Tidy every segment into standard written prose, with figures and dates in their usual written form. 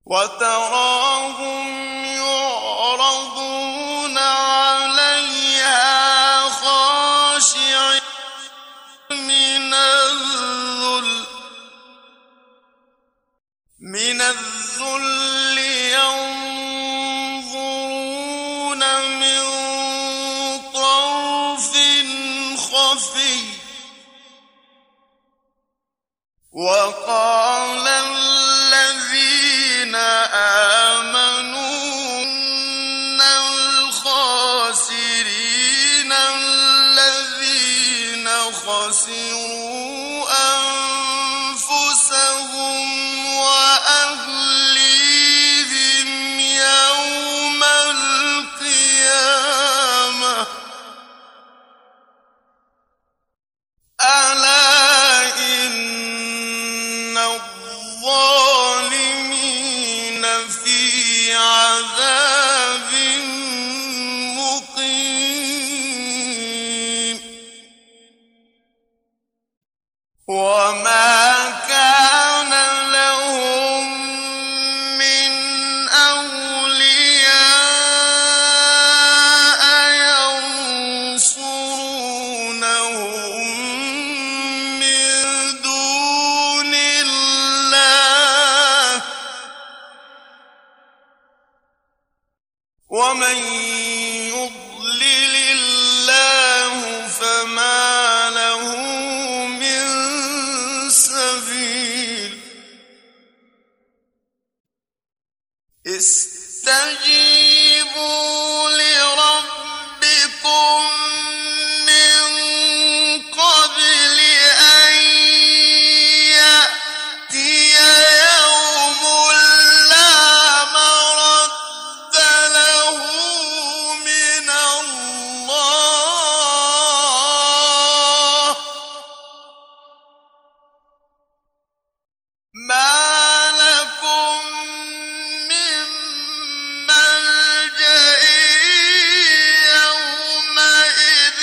وتراهم يعرضون عليها خاشعين من الذل ينظرون من طرف خفي وقال الذين آمنوا إن الخاسرين الذين خسروا أنفسهم وأهليهم يوم القيامة ألا إن الظالمين في عذاب مقيم وما كان لهم من أولياء ينصرونهم من دون الله ومن يضلل الله فما له من سبيل استجيبوا لربكم من قبل أن يأتي يوم لا مرد له من الله ما لكم من ملجأ يومئذ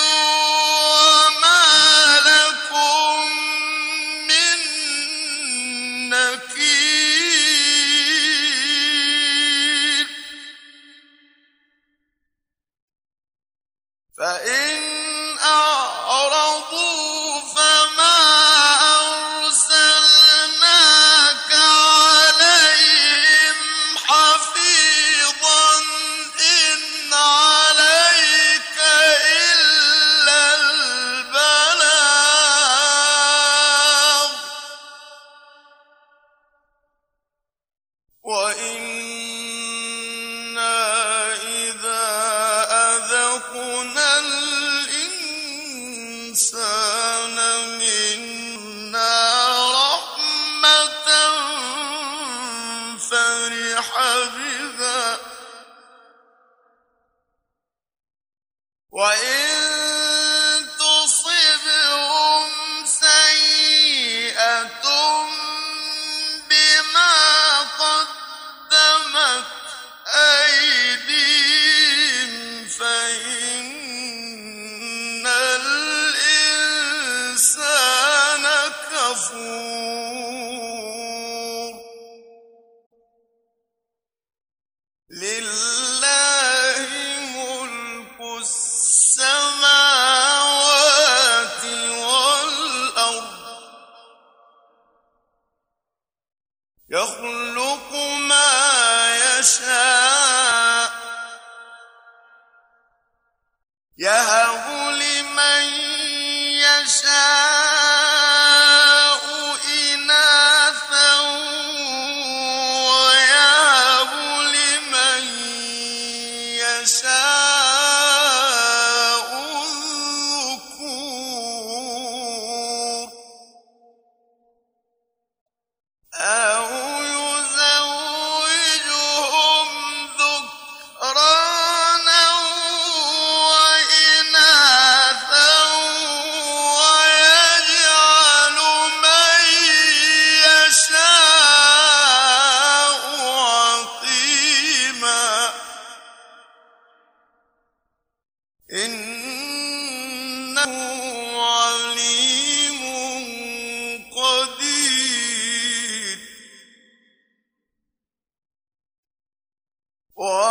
وما لكم من نكير فإن أعرضوا فما أرسلناك عليهم حفيظا إن عليك إلا البلاغ وإنا إذا أذقنا الإنسان منا رحمة فرح بها وإن تصبهم سيئة بما قدمت أيديهم فإن الإنسان كفور لله ملك السماوات والأرض يخلق ما يشاء يهب لمن يشاء إناثا ويهب لمن يشاء الذكور أو يزوجهم وهب